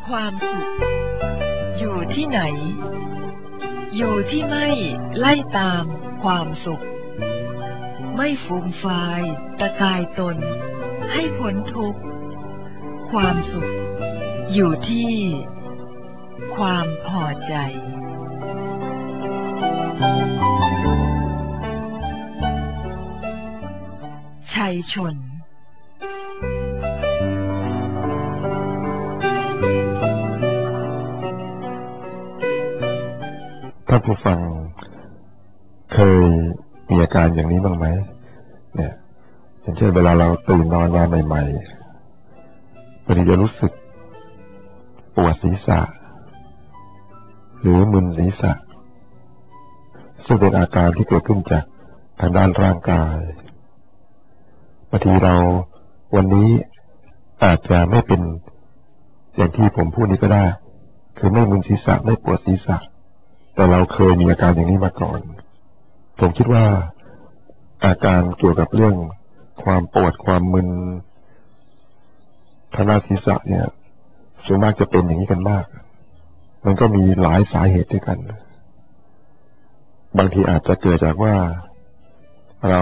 ความสุขอยู่ที่ไหนอยู่ที่ไม่ไล่ตามความสุขไม่ฟูมฟายตะกายตนให้พ้นทุกข์ความสุขอยู่ที่ความพอใจชัยชนท่านผู้ฟังเคยมีอาการอย่างนี้บ้างไหมเนี่ยอย่างเช่นเวลาเราตื่นนอนมาใหม่ๆบางทีจะรู้สึกปวดศีรษะหรือมึนศีรษะซึ่งเป็นอาการที่เกิดขึ้นจากทางด้านร่างกายบางทีเราวันนี้อาจจะไม่เป็นอย่างที่ผมพูดนี้ก็ได้คือไม่มึนศีรษะไม่ปวดศีรษะแต่เราเคยมีอาการอย่างนี้มาก่อนผมคิดว่าอาการเกี่ยวกับเรื่องความปวดความมึนทางด้านศีรษะเนี่ยส่วนมากจะเป็นอย่างนี้กันมากมันก็มีหลายสาเหตุด้วยกันบางทีอาจจะเกิดจากว่าเรา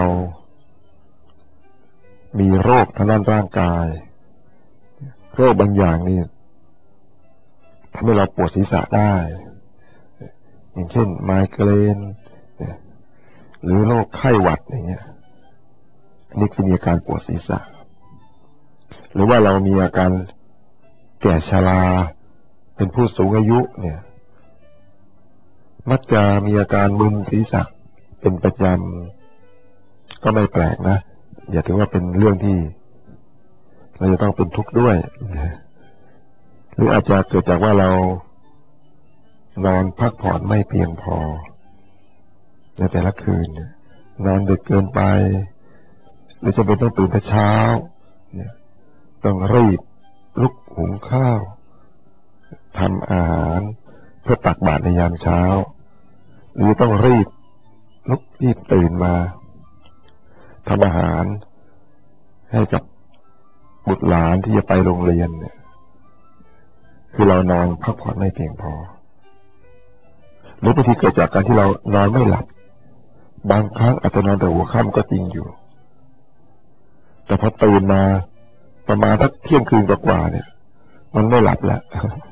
มีโรคทางด้านร่างกายโรคบางอย่างนี่ทำให้เราปวดศีรษะได้อย่างเช่นไมเกรนหรือโรคไข้หวัดอย่างเงี้ยนี่คือมีอาการปวดศีรษะหรือว่าเรามีอาการแก่ชราเป็นผู้สูงอายุเนี่ยมักจะมีอาการมึนศีรษะเป็นประจำก็ไม่แปลกนะอย่าถือว่าเป็นเรื่องที่เราจะต้องเป็นทุกข์ด้วยหรืออาจจะเกิดจากว่าเรานอนพักผ่อนไม่เพียงพอในแต่ละคืนนอนดึกเกินไปหรือจะเป็นต้องตื่นแต่เช้าต้องรีบลุกหุงข้าวทำอาหารเพื่อตักบาตรในยามเช้าหรือต้องรีบลุกรีบตื่นมาทำอาหารให้กับบุตรหลานที่จะไปโรงเรียนเนี่ยคือเรานอนพักผ่อนไม่เพียงพอหรือบางทีเกิดจากการที่เรานอนไม่หลับบางครั้งอาจจะนอนแต่หัวค่ำก็จริงอยู่แต่พอตื่นมาประมาณสักเที่ยงคืนกว่าเนี่ยมันไม่หลับแล้ว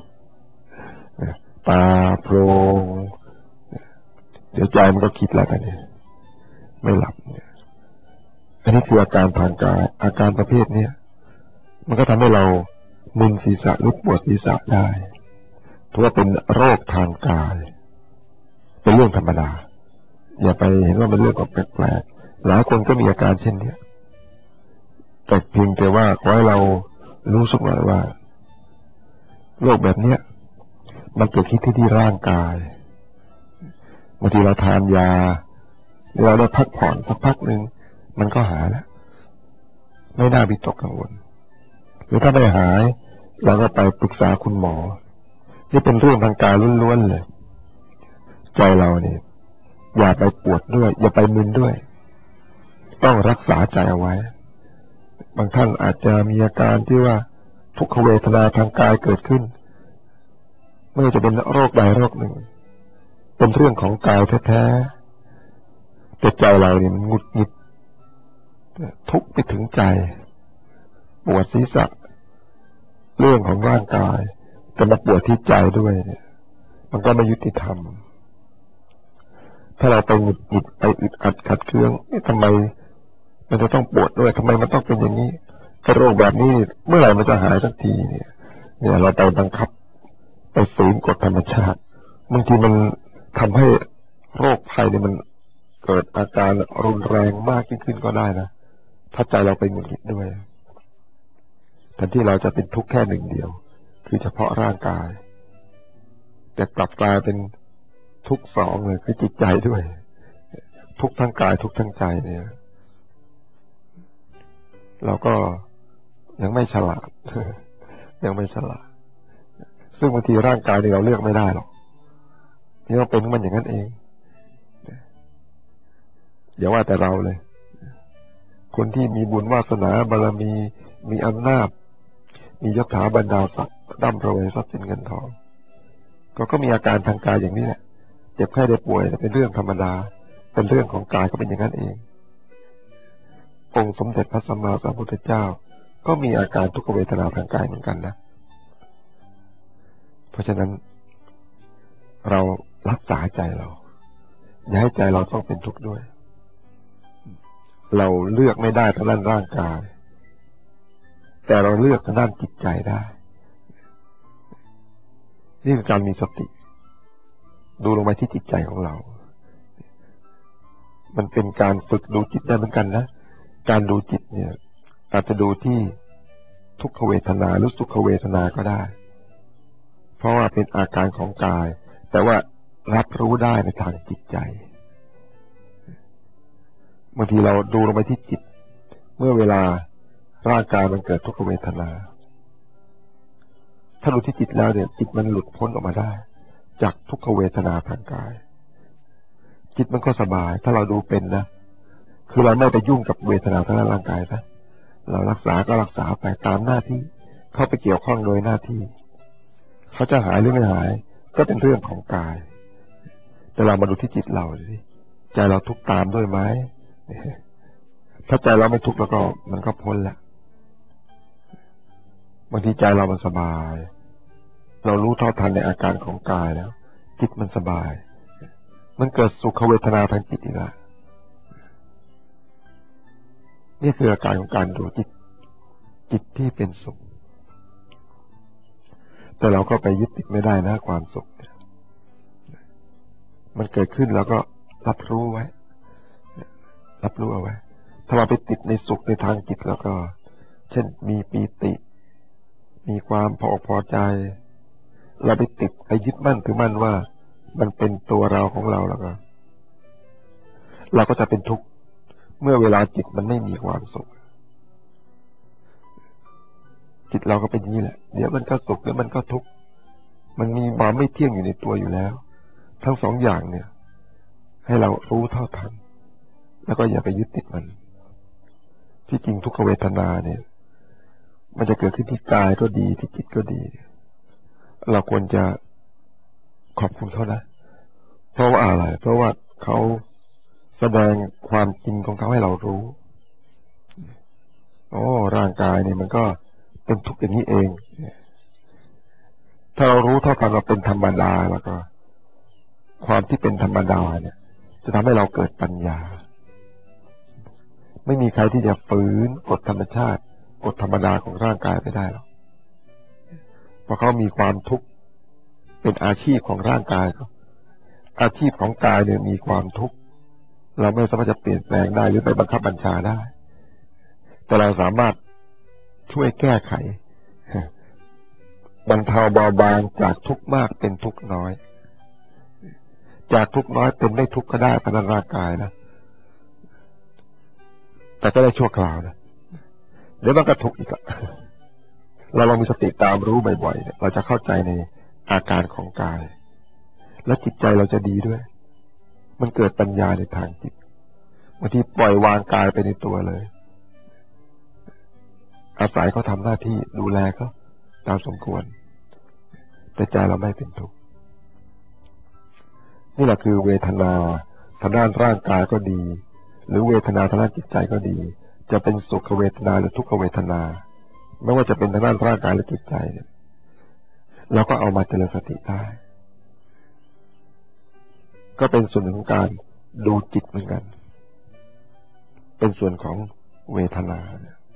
ตาโพลงเดี๋ยวใจมันก็คิดแล้วกันเนี่ยไม่หลับเนี่ยอันนี้คืออาการทางกายอาการประเภทนี้มันก็ทำให้เรามึนศีรษะหรือปวดศีรษะได้เพราะว่าเป็นโรคทางกายเป็นเรื่องธรรมดาอย่าไปเห็นว่าเป็นเรื่องแปลกๆหลายคนก็มีอาการเช่นนี้แต่เพียงแต่ว่าขอให้เรารู้สึกว่าโรคแบบนี้มันเกิดที่ร่างกายบางทีเราทานยาเราได้พักผ่อนสักพักหนึ่งมันก็หายแล้วไม่น่าวิตกกังวลหรือถ้าไม่หายเราก็ไปปรึกษาคุณหมอนี่เป็นเรื่องทางกายล้วนๆเลยใจเราเนี่ยอย่าไปปวดด้วยอย่าไปมึนด้วยต้องรักษาใจเอาไว้บางท่านอาจจะมีอาการที่ว่าทุกขเวทนาทางกายเกิดขึ้นไม่ว่าจะเป็นโรคใดโรคหนึ่งเป็นเรื่องของกายแท้ๆแต่ใจเราเนี่ยมันหงุดหงิดทุกข์ไปถึงใจปวดศีรษะเรื่องของร่างกายแต่มาปวดที่ใจด้วยเนี่ยมันก็ไม่ยุติธรรมถ้าเราไปหงุดหงิดไปอึดอัดขัดเคืองนี่ทำไมมันจะต้องปวดด้วยทำไมมันต้องเป็นอย่างนี้โรคแบบนี้เมื่อไหร่มันจะหายสักทีเนี่ยเราไปบังคับไปฝืนกฎธรรมชาติบางทีมันทำให้โรคภัยเนี่ยมันเกิดอาการรุนแรงมากยิ่งขึ้นก็ได้นะถ้าใจเราไปหงุดหงิดด้วยแทนที่เราจะเป็นทุกข์แค่หนึ่งเดียวคือเฉพาะร่างกายแต่กลับกลายเป็นทุกข์สองเลยคือจิตใจด้วยทุกข์ทั้งกายทุกข์ทั้งใจเนี่ยเราก็ยังไม่ฉลาดยังไม่ฉลาดซึ่งบางทีร่างกายนี่เราเลือกไม่ได้หรอกที่เราเป็นมันอย่างนั้นเองอย่าว่าแต่เราเลยคนที่มีบุญวาสนาบารมีมีอำนาจมียศถาบรรดาศักดิ์ร่ำรวยทรัพย์สินเงินทองก็มีอาการทางกายอย่างนี้แหละเจ็บไข้ได้ป่วยเป็นเรื่องธรรมดาเป็นเรื่องของกายก็เป็นอย่างนั้นเององค์สมเด็จพระสัมมาสัมพุทธเจ้าก็มีอาการทุกขเวทนาทางกายเหมือนกันนะเพราะฉะนั้นเรารักษาใจเราอย่าให้ใจเราต้องเป็นทุกข์ด้วยเราเลือกไม่ได้ทางด้านร่างกายแต่เราเลือกทางด้านจิตใจได้นี่คือการมีสติดูลงไปที่จิตใจของเรามันเป็นการฝึกดูจิตได้เหมือนกันนะการดูจิตเนี่ยอาจจะดูที่ทุกขเวทนาหรือสุขเวทนาก็ได้เพราะว่าเป็นอาการของกายแต่ว่ารับรู้ได้ในทางจิตใจบางทีเราดูลงไปที่จิตเมื่อเวลาร่างกายมันเกิดทุกขเวทนาถ้าดูที่จิตแล้วเนี่ยจิตมันหลุดพ้นออกมาได้จากทุกขเวทนาทางกายจิตมันก็สบายถ้าเราดูเป็นนะคือเราไม่ไปยุ่งกับเวทนาทางร่างกายซะเรารักษาก็รักษาไปตามหน้าที่เข้าไปเกี่ยวข้องโดยหน้าที่เขาจะหายหรือไม่หายก็เป็นเรื่องของกายแต่เรามาดูที่จิตเราสิใจเราทุกข์ตามด้วยไหมถ้าใจเราไม่ทุกข์แล้วก็มันก็พ้นแล้วบางทีใจเรามันสบายเรารู้เท่าทันในอาการของกายแล้วจิตมันสบายมันเกิดสุขเวทนาทางจิตอีกแล้วนี่คืออาการของการดูจิตที่เป็นสุขแต่เราก็ไปยึดติดไม่ได้นะความสุขมันเกิดขึ้นแล้วก็รับรู้ไว้รับรู้เอาไว้ถ้าเราไปติดในสุขในทางจิตแล้วก็เช่นมีปีติมีความพออกพอใจเราไปติดไปยึดมั่นถือมั่นว่ามันเป็นตัวเราของเราแล้วก็เราก็จะเป็นทุกข์เมื่อเวลาจิตมันไม่มีความสุขจิตเราก็เป็นอย่างนี้แหละเดี๋ยวมันก็สุขเดี๋ยวมันก็ทุกข์มันมีความไม่เที่ยงอยู่ในตัวอยู่แล้วทั้งสองอย่างเนี่ยให้เรารู้เท่าทันแล้วก็อย่าไปยึดติดมันที่จริงทุกขเวทนาเนี่ยมันจะเกิดขึ้นที่กายก็ดีที่จิตก็ดีเราควรจะขอบคุณเขานะเพราะว่าอะไรเพราะว่าเขาแสดงความจริงของเขาให้เรารู้โอ้ร่างกายเนี่ยมันก็เป็นทุกข์อย่างนี้เองถ้าเรารู้เท่ากันว่าเป็นธรรมดาแล้วก็ความที่เป็นธรรมดาเนี่ยจะทำให้เราเกิดปัญญาไม่มีใครที่จะฝืนกฎธรรมชาติกฎธรรมดาของร่างกายไปได้หรอกเพราะเขามีความทุกข์เป็นอาชีพของร่างกายเขาอาชีพของกายเนี่ยมีความทุกข์เราไม่สามารถจะเปลี่ยนแปลงได้หรือไปบังคับบัญชาได้แต่เราสามารถช่วยแก้ไขบรรเทาเบาบางจากทุกข์มากเป็นทุกข์น้อยจากทุกข์น้อยเป็นไม่ทุกข์ก็ได้ทางร่างกายนะแต่ก็ได้ชั่วคราวนะเดี๋ยวมันก็ทุกข์อีกเราลองมีสติตามรู้บ่อยๆเราจะเข้าใจในอาการของกายและจิตใจเราจะดีด้วยมันเกิดปัญญาในทางจิตบางทีปล่อยวางกายไปในตัวเลยอาศัยเขาทำหน้าที่ดูแลเขาตามสมควรแต่ใจเราไม่เป็นทุกข์นี่แหละคือเวทนาทางด้านร่างกายก็ดีหรือเวทนาทางด้านจิตใจก็ดีจะเป็นสุขเวทนาหรือทุกขเวทนาไม่ว่าจะเป็นทางด้านร่างกายหรือจิตใจเนี่ยเราก็เอามาเจริญสติได้ก็เป็นส่วนหนึ่งของการดูจิตเหมือนกันเป็นส่วนของเวทนา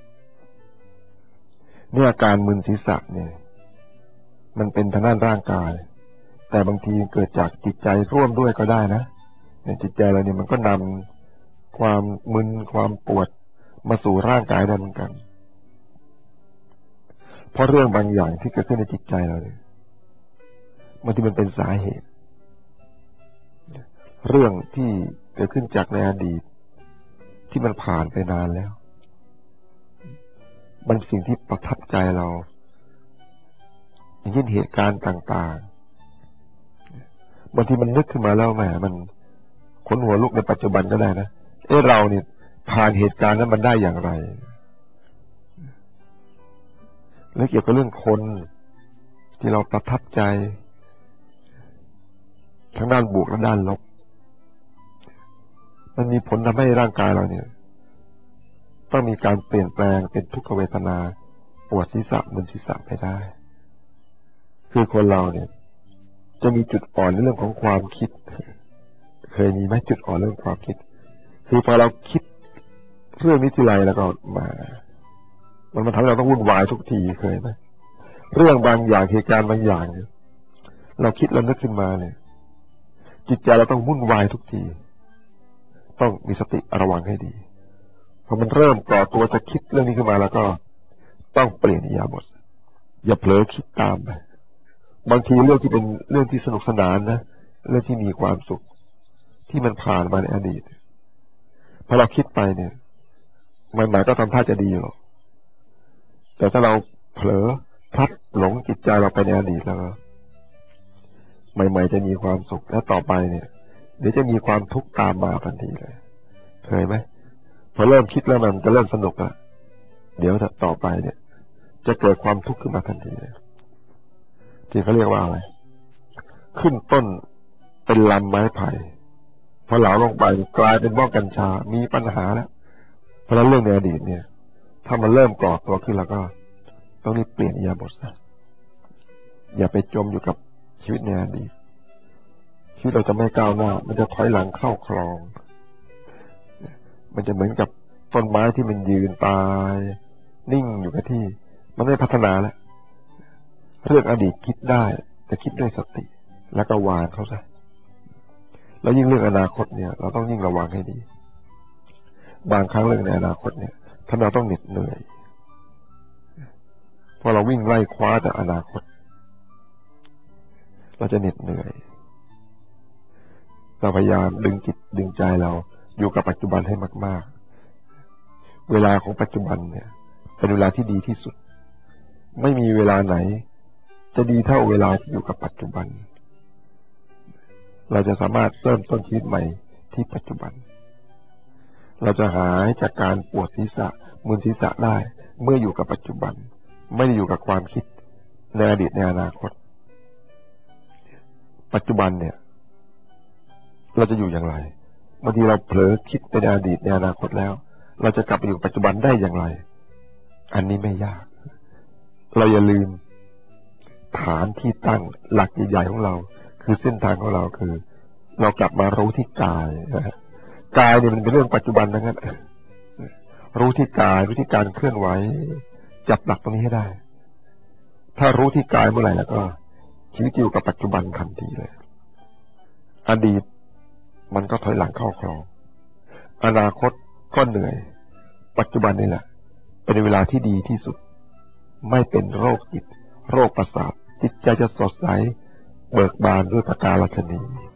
เนี่ยอาการมึนศีรษะเนี่ยมันเป็นทางด้านร่างกายแต่บางทีเกิดจากจิตใจร่วมด้วยก็ได้นะในจิตใจเราเนี่ยมันก็นำความมึนความปวดมาสู่ร่างกายได้เหมือนกันเพราะเรื่องบางอย่างที่เกิดขึ้นในจิตใจเราเนี่ยบางทีมันเป็นสาเหตุเรื่องที่เกิดขึ้นจากในอดีตที่มันผ่านไปนานแล้วมันสิ่งที่ประทับใจเราอย่างเช่นเหตุการณ์ต่างๆบางทีมันนึกขึ้นมาแล้วแหมมันขนหัวลุกในปัจจุบันก็ได้นะเราเนี่ยผ่านเหตุการณ์นั้นมันได้อย่างไรแล้วเกี่ยวกับเรื่องคนที่เราประทับใจทั้งด้านบวกและด้านลบมันมีผลทำให้ร่างกายเราเนี่ยต้องมีการเปลี่ยนแปลงเป็นทุกขเวทนาปวดศีรษะมึนศีรษะไปได้คือคนเราเนี่ยจะมีจุดอ่อนในเรื่องของความคิดเคยมีไหมจุดอ่อนเรื่องความคิดคือพอเราคิดเรื่องนี้ทีไรแล้วก็มันทำให้เราต้องวุ่นวายทุกทีเคยไหมเรื่องบางอย่างเหตุการณ์บางอย่างเนี่ยเราคิดแล้วนึกขึ้นมาเนี่ยจิตใจเราต้องวุ่นวายทุกทีต้องมีสติระวังให้ดีพอมันเริ่มก่อตัวจะคิดเรื่องนี้ขึ้นมาแล้วก็ต้องเปลี่ยนอิริยาบถอย่าเผลอคิดตามไปบางทีเรื่องที่เป็นเรื่องที่สนุกสนานนะเรื่องที่มีความสุขที่มันผ่านมาในอดีตพอเราคิดไปเนี่ยมันหมายก็ทำท่าจะดีหรอกแต่ถ้าเราเผลอพลัดหลงจิตใจเราไปในอดีตแล้วใหม่ๆจะมีความสุขและต่อไปเนี่ยเดี๋ยวจะมีความทุกข์ตามมาทันทีเลยเคยไหมพอเริ่มคิดแล้วมันจะเริ่มสนุกละเดี๋ยวต่อไปเนี่ยจะเกิดความทุกข์ขึ้นมาทันทีเลยที่เขาเรียกว่าอะไรขึ้นต้นเป็นลำไม้ไผ่พอเหลาลงไปกลายเป็นบ้องกัญชามีปัญหาแล้วเพราะฉะนั้นเรื่องในอดีตเนี่ยถ้ามันเริ่มก่อตัวขึ้นแล้วก็ต้องรีบเปลี่ยนอิริยาบถนะอย่าไปจมอยู่กับชีวิตในอดีตชีวิตเราจะไม่ก้าวหน้ามันจะถอยหลังเข้าคลองมันจะเหมือนกับต้นไม้ที่มันยืนตายนิ่งอยู่กับที่มันไม่พัฒนาแล้วเรื่องอดีตคิดได้แต่คิดด้วยสติแล้วก็วางเขาซะแล้วยิ่งเรื่องอนาคตเนี่ยเราต้องยิ่งระวังให้ดีบางครั้งเรื่องในอนาคตเนี่ยถ้าเราต้องเหน็ดเหนื่อยเพราะเราวิ่งไล่คว้าแต่อนาคตเราจะเหน็ดเหนื่อยเราพยายามดึงจิตดึงใจเราอยู่กับปัจจุบันให้มากๆเวลาของปัจจุบันเนี่ยเป็นเวลาที่ดีที่สุดไม่มีเวลาไหนจะดีเท่าเวลาที่อยู่กับปัจจุบันเราจะสามารถเริ่มต้นชีวิตใหม่ที่ปัจจุบันเราจะหายจากการปวดศีรษะมึนศีรษะได้เมื่ออยู่กับปัจจุบันไม่ได้อยู่กับความคิดในอดีตในอนาคตปัจจุบันเนี่ยเราจะอยู่อย่างไรบางทีเราเผลอคิดไปในอดีตในอนาคตแล้วเราจะกลับไปอยู่ปัจจุบันได้อย่างไรอันนี้ไม่ยากเราอย่าลืมฐานที่ตั้งหลักใหญ่ๆของเราคือเส้นทางของเราคือเรากลับมารู้ที่กายกายเนี่ยมันเป็นเรื่องปัจจุบันนั้นรู้ที่กายรู้ที่การเคลื่อนไหวจับหลักตรงนี้ให้ได้ถ้ารู้ที่กายเมื่อไหร่แล้วก็ชีวิตอยู่กับปัจจุบันทันทีเลยอดีตมันก็ถอยหลังเข้าคลองอนาคตก็เหนื่อยปัจจุบันนี่แหละเป็นเวลาที่ดีที่สุดไม่เป็นโรคจิตโรคประสาทจิตใจจะสดใสเบิกบานด้วยประการฉะนี้